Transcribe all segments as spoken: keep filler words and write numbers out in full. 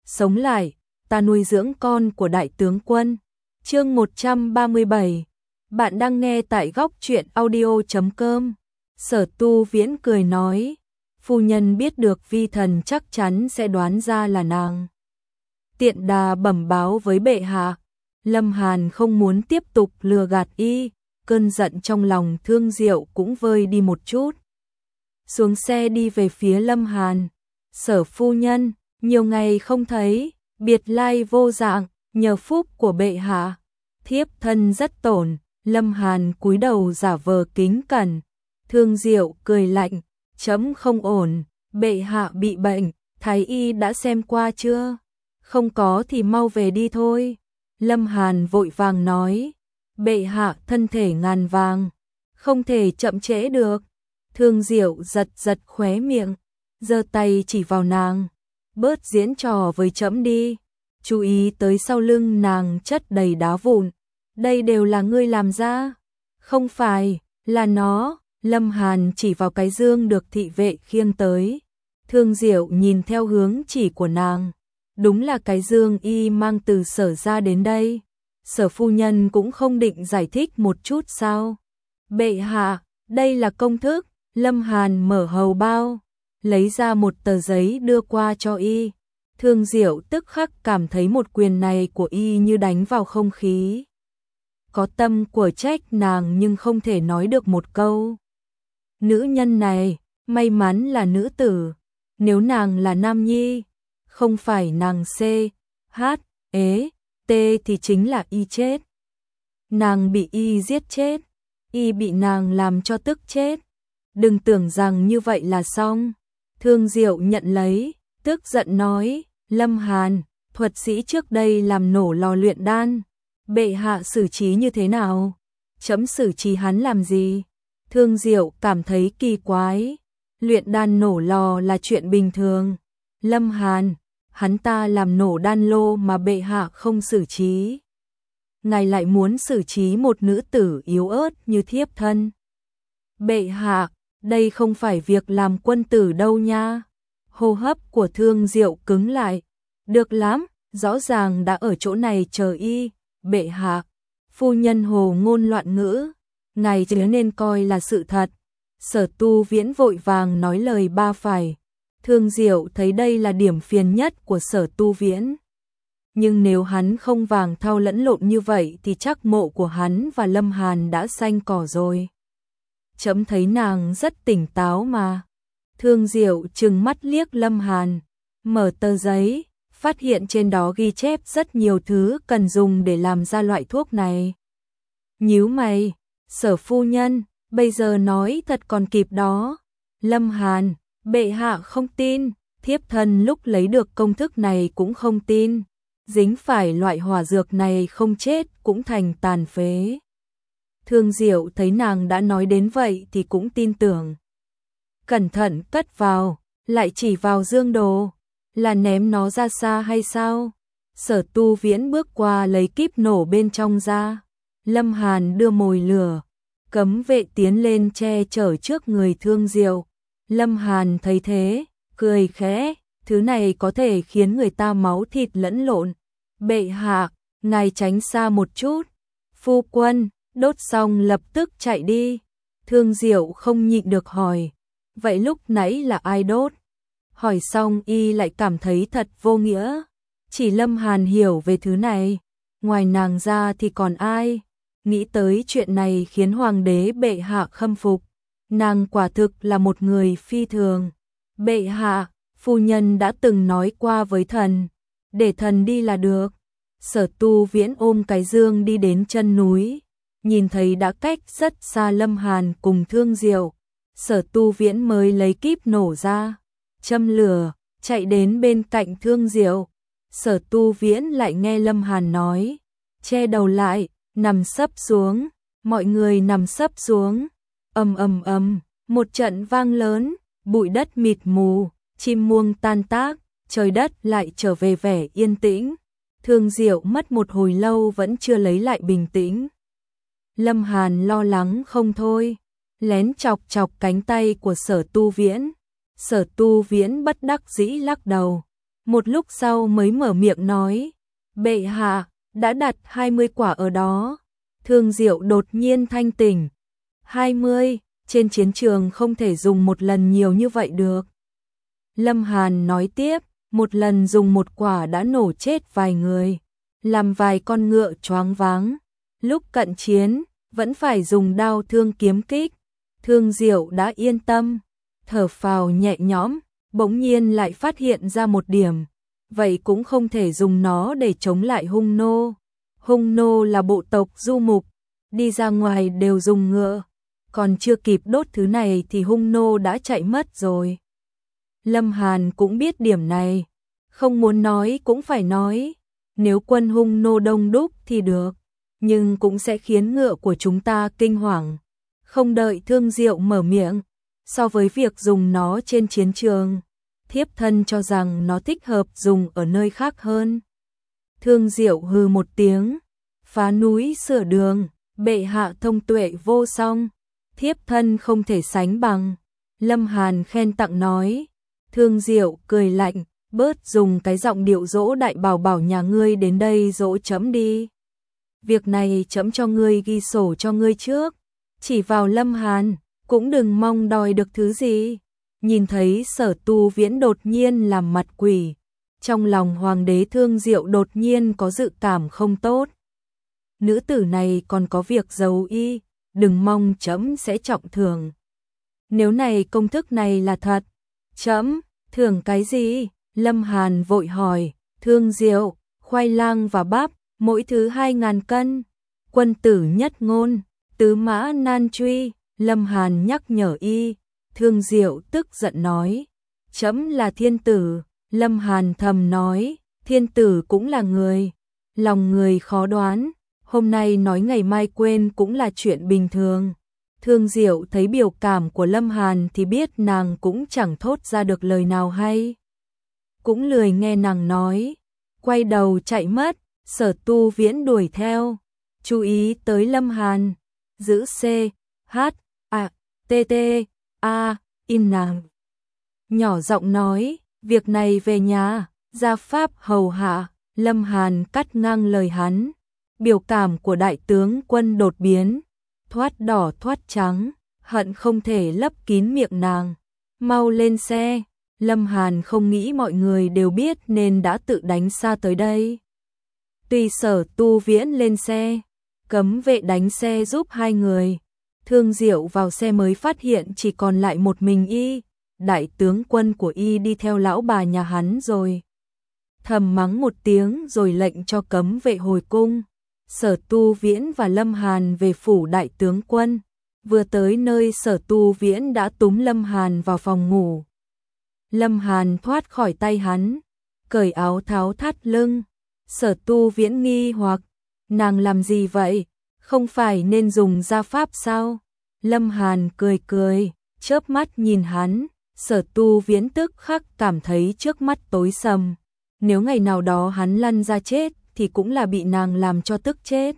sống lại, ta nuôi dưỡng con của đại tướng quân. Chương một trăm ba mươi bảy. Bạn đang nghe tại góc truyện audio chấm com. Sở Tu Viễn cười nói, phu nhân biết được vi thần chắc chắn sẽ đoán ra là nàng. Tiện đà bẩm báo với bệ hạ. Lâm Hàn không muốn tiếp tục lừa gạt y, cơn giận trong lòng Thương Diệu cũng vơi đi một chút. Xuống xe đi về phía Lâm Hàn. Sở phu nhân, nhiều ngày không thấy, biệt lai vô dạng, nhờ phúc của bệ hạ. Thiếp thân rất tổn. Lâm Hàn cúi đầu giả vờ kính cẩn. Thương Diệu cười lạnh, chấm không ổn, bệ hạ bị bệnh, thái y đã xem qua chưa? Không có thì mau về đi thôi. Lâm Hàn vội vàng nói, bệ hạ thân thể ngàn vàng, không thể chậm trễ được. Thương Diệu giật giật khóe miệng, giơ tay chỉ vào nàng, bớt diễn trò với chấm đi, chú ý tới sau lưng nàng chất đầy đá vụn, đây đều là ngươi làm ra. Không phải, là nó. Lâm Hàn chỉ vào cái dương được thị vệ khiêng tới. Thương Diệu nhìn theo hướng chỉ của nàng, đúng là cái dương y mang từ Sở ra đến đây. Sở phu nhân cũng không định giải thích một chút sao? Bệ hạ, đây là công thức. Lâm Hàn mở hầu bao, lấy ra một tờ giấy đưa qua cho y. Thương Diệu tức khắc cảm thấy một quyền này của y như đánh vào không khí. Có tâm của trách nàng nhưng không thể nói được một câu. Nữ nhân này, may mắn là nữ tử. Nếu nàng là nam nhi, không phải nàng C, H, ế, T thì chính là y chết. Nàng bị y giết chết, y bị nàng làm cho tức chết. Đừng tưởng rằng như vậy là xong. Thương Diệu nhận lấy, tức giận nói, Lâm Hàn, thuật sĩ trước đây làm nổ lò luyện đan. Bệ hạ xử trí như thế nào? Chấm xử trí hắn làm gì? Thương Diệu cảm thấy kỳ quái. Luyện đan nổ lò là chuyện bình thường. Lâm Hàn, hắn ta làm nổ đan lô mà bệ hạ không xử trí. Ngài lại muốn xử trí một nữ tử yếu ớt như thiếp thân. Bệ hạ, đây không phải việc làm quân tử đâu nha. Hô hấp của Thương Diệu cứng lại. Được lắm, rõ ràng đã ở chỗ này chờ y. Bệ hạ, phu nhân hồ ngôn loạn ngữ, ngài chớ nên coi là sự thật. Sở Tu Viễn vội vàng nói lời ba phải. Thương Diệu thấy đây là điểm phiền nhất của Sở Tu Viễn. Nhưng nếu hắn không vàng thao lẫn lộn như vậy thì chắc mộ của hắn và Lâm Hàn đã xanh cỏ rồi. Chấm thấy nàng rất tỉnh táo mà. Thương Diệu trừng mắt liếc Lâm Hàn, mở tờ giấy, phát hiện trên đó ghi chép rất nhiều thứ cần dùng để làm ra loại thuốc này. Nhíu mày, Sở phu nhân, bây giờ nói thật còn kịp đó. Lâm Hàn, bệ hạ không tin, thiếp thân lúc lấy được công thức này cũng không tin. Dính phải loại hỏa dược này không chết cũng thành tàn phế. Thương Diệu thấy nàng đã nói đến vậy thì cũng tin tưởng. Cẩn thận cất vào, lại chỉ vào dương đồ. Là ném nó ra xa hay sao? Sở Tu Viễn bước qua lấy kíp nổ bên trong ra. Lâm Hàn đưa mồi lửa, cấm vệ tiến lên che chở trước người Thương Diệu. Lâm Hàn thấy thế, cười khẽ, thứ này có thể khiến người ta máu thịt lẫn lộn. Bệ hạ, ngài tránh xa một chút. Phu quân, đốt xong lập tức chạy đi. Thương Diệu không nhịn được hỏi, vậy lúc nãy là ai đốt? Hỏi xong y lại cảm thấy thật vô nghĩa. Chỉ Lâm Hàn hiểu về thứ này, ngoài nàng ra thì còn ai? Nghĩ tới chuyện này khiến hoàng đế bệ hạ khâm phục. Nàng quả thực là một người phi thường. Bệ hạ, phu nhân đã từng nói qua với thần, để thần đi là được. Sở Tu Viễn ôm cái dương đi đến chân núi, nhìn thấy đã cách rất xa Lâm Hàn cùng Thương Diệu. Sở Tu Viễn mới lấy kíp nổ ra, châm lửa, chạy đến bên cạnh Thương Diệu. Sở Tu Viễn lại nghe Lâm Hàn nói, che đầu lại, nằm sấp xuống, mọi người nằm sấp xuống. Ầm ầm ầm, một trận vang lớn, bụi đất mịt mù, chim muông tan tác, trời đất lại trở về vẻ yên tĩnh. Thương Diệu mất một hồi lâu vẫn chưa lấy lại bình tĩnh. Lâm Hàn lo lắng không thôi, lén chọc chọc cánh tay của Sở Tu Viễn. Sở Tu Viễn bất đắc dĩ lắc đầu, một lúc sau mới mở miệng nói, bệ hạ, đã đặt hai mươi quả ở đó. Thương Diệu đột nhiên thanh tỉnh. hai mươi, trên chiến trường không thể dùng một lần nhiều như vậy được. Lâm Hàn nói tiếp, một lần dùng một quả đã nổ chết vài người, làm vài con ngựa choáng váng. Lúc cận chiến, vẫn phải dùng đao thương kiếm kích. Thương Diệu đã yên tâm, thở phào nhẹ nhõm, bỗng nhiên lại phát hiện ra một điểm. Vậy cũng không thể dùng nó để chống lại hung nô. Hung nô là bộ tộc du mục, đi ra ngoài đều dùng ngựa. Còn chưa kịp đốt thứ này thì hung nô đã chạy mất rồi. Lâm Hàn cũng biết điểm này, không muốn nói cũng phải nói. Nếu quân hung nô đông đúc thì được, nhưng cũng sẽ khiến ngựa của chúng ta kinh hoàng. Không đợi Thương Diệu mở miệng, so với việc dùng nó trên chiến trường, thiếp thân cho rằng nó thích hợp dùng ở nơi khác hơn. Thương Diệu hừ một tiếng, phá núi sửa đường, bệ hạ thông tuệ vô song, thiếp thân không thể sánh bằng. Lâm Hàn khen tặng nói. Thương Diệu cười lạnh, bớt dùng cái giọng điệu dỗ đại bảo bảo nhà ngươi đến đây dỗ chấm đi. Việc này chấm cho ngươi ghi sổ cho ngươi trước. Chỉ vào Lâm Hàn, cũng đừng mong đòi được thứ gì. Nhìn thấy Sở Tu Viễn đột nhiên làm mặt quỷ, trong lòng hoàng đế Thương Diệu đột nhiên có dự cảm không tốt. Nữ tử này còn có việc giấu y, đừng mong chấm sẽ trọng thưởng. Nếu này công thức này là thật, chấm thưởng cái gì? Lâm Hàn vội hỏi. Thương Diệu, khoai lang và bắp, mỗi thứ hai ngàn cân. Quân tử nhất ngôn, tứ mã nan truy. Lâm Hàn nhắc nhở y. Thương Diệu tức giận nói, chấm là thiên tử. Lâm Hàn thầm nói, thiên tử cũng là người, lòng người khó đoán, hôm nay nói ngày mai quên cũng là chuyện bình thường. Thương Diệu thấy biểu cảm của Lâm Hàn thì biết nàng cũng chẳng thốt ra được lời nào hay. Cũng lười nghe nàng nói, quay đầu chạy mất. Sở Tu Viễn đuổi theo, chú ý tới Lâm Hàn, giữ C, H, A, T, T, A, im nàng. Nhỏ giọng nói, việc này về nhà, gia pháp hầu hạ. Lâm Hàn cắt ngang lời hắn, biểu cảm của đại tướng quân đột biến, thoát đỏ thoát trắng, hận không thể lấp kín miệng nàng. Mau lên xe. Lâm Hàn không nghĩ mọi người đều biết nên đã tự đánh xa tới đây. Tùy Sở Tu Viễn lên xe, cấm vệ đánh xe giúp hai người. Thương Diệu vào xe mới phát hiện chỉ còn lại một mình y, đại tướng quân của y đi theo lão bà nhà hắn rồi. Thầm mắng một tiếng rồi lệnh cho cấm vệ hồi cung. Sở Tu Viễn và Lâm Hàn về phủ đại tướng quân. Vừa tới nơi Sở Tu Viễn đã túm Lâm Hàn vào phòng ngủ. Lâm Hàn thoát khỏi tay hắn, cởi áo tháo thắt lưng. Sở Tu Viễn nghi hoặc, nàng làm gì vậy? Không phải nên dùng gia pháp sao? Lâm Hàn cười cười, chớp mắt nhìn hắn. Sở Tu Viễn tức khắc cảm thấy trước mắt tối sầm. Nếu ngày nào đó hắn lăn ra chết thì cũng là bị nàng làm cho tức chết.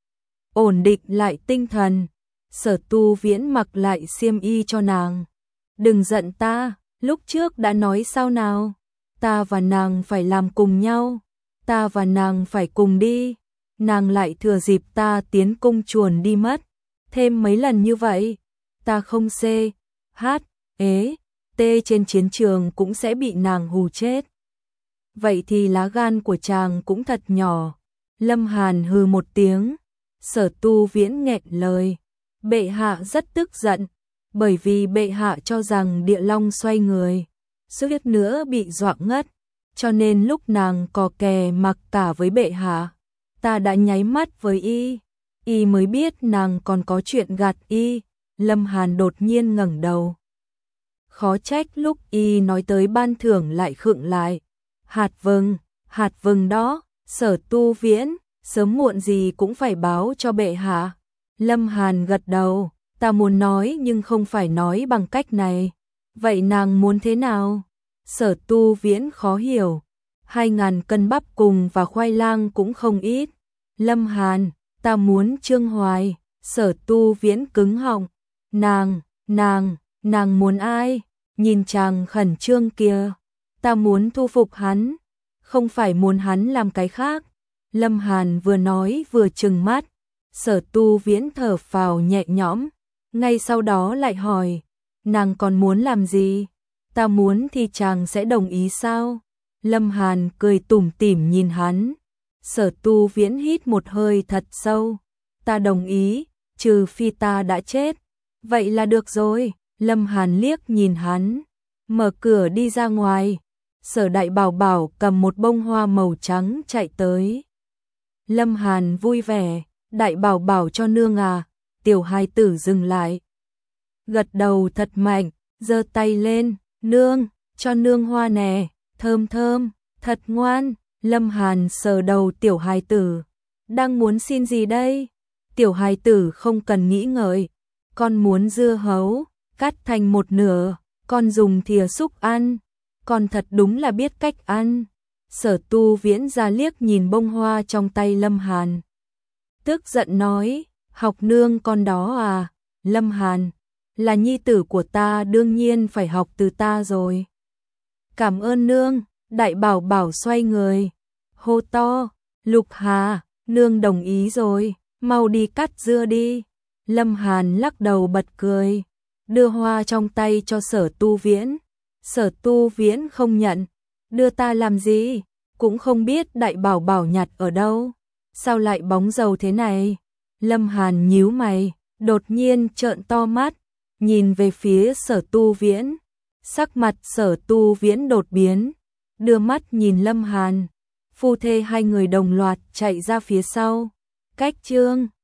Ổn định lại tinh thần, Sở Tu Viễn mặc lại xiêm y cho nàng. Đừng giận ta, lúc trước đã nói sao nào? Ta và nàng phải làm cùng nhau, ta và nàng phải cùng đi. Nàng lại thừa dịp ta tiến cung chuồn đi mất. Thêm mấy lần như vậy, ta không C, H, ế, T trên chiến trường cũng sẽ bị nàng hù chết. Vậy thì lá gan của chàng cũng thật nhỏ. Lâm Hàn hừ một tiếng. Sở Tu Viễn nghẹn lời. Bệ hạ rất tức giận, bởi vì bệ hạ cho rằng địa long xoay người, suýt nữa bị dọa ngất, cho nên lúc nàng cò kè mặc cả với bệ hạ, ta đã nháy mắt với y, y mới biết nàng còn có chuyện gạt y. Lâm Hàn đột nhiên ngẩng đầu. Khó trách lúc y nói tới ban thưởng lại khựng lại. Hạt vừng, hạt vừng đó, Sở Tu Viễn, sớm muộn gì cũng phải báo cho bệ hạ. Lâm Hàn gật đầu, ta muốn nói nhưng không phải nói bằng cách này. Vậy nàng muốn thế nào? Sở Tu Viễn khó hiểu. Hai ngàn cân bắp cùng và khoai lang cũng không ít. Lâm Hàn, ta muốn Trương Hoài. Sở Tu Viễn cứng họng. Nàng, nàng, nàng muốn ai? Nhìn chàng khẩn trương kia. Ta muốn thu phục hắn. không phải muốn hắn làm cái khác. Lâm Hàn vừa nói vừa trừng mắt, Sở Tu Viễn thở phào nhẹ nhõm, ngay sau đó lại hỏi, nàng còn muốn làm gì? Ta muốn thì chàng sẽ đồng ý sao? Lâm Hàn cười tủm tỉm nhìn hắn. Sở Tu Viễn hít một hơi thật sâu, ta đồng ý, trừ phi ta đã chết. Vậy là được rồi. Lâm Hàn liếc nhìn hắn, mở cửa đi ra ngoài. Sở Đại Bảo Bảo cầm một bông hoa màu trắng chạy tới. Lâm Hàn vui vẻ, Đại Bảo Bảo cho nương à? Tiểu hài tử dừng lại, gật đầu thật mạnh, giơ tay lên, nương, cho nương hoa nè, thơm thơm, thật ngoan. Lâm Hàn sờ đầu tiểu hài tử, đang muốn xin gì đây? Tiểu hài tử không cần nghĩ ngợi, con muốn dưa hấu, cắt thành một nửa, con dùng thìa xúc ăn, con thật đúng là biết cách ăn. Sở Tu Viễn ra liếc nhìn bông hoa trong tay Lâm Hàn, tức giận nói, học nương con đó à? Lâm Hàn, là nhi tử của ta đương nhiên phải học từ ta rồi. Cảm ơn nương. Đại Bảo Bảo xoay người, hô to, Lục Hà, nương đồng ý rồi, mau đi cắt dưa đi. Lâm Hàn lắc đầu bật cười, đưa hoa trong tay cho Sở Tu Viễn. Sở Tu Viễn không nhận, đưa ta làm gì? Cũng không biết Đại Bảo Bảo nhặt ở đâu, sao lại bóng dầu thế này? Lâm Hàn nhíu mày, đột nhiên trợn to mắt, nhìn về phía Sở Tu Viễn. Sắc mặt Sở Tu Viễn đột biến, đưa mắt nhìn Lâm Hàn. Phu thê hai người đồng loạt chạy ra phía sau. Cách chương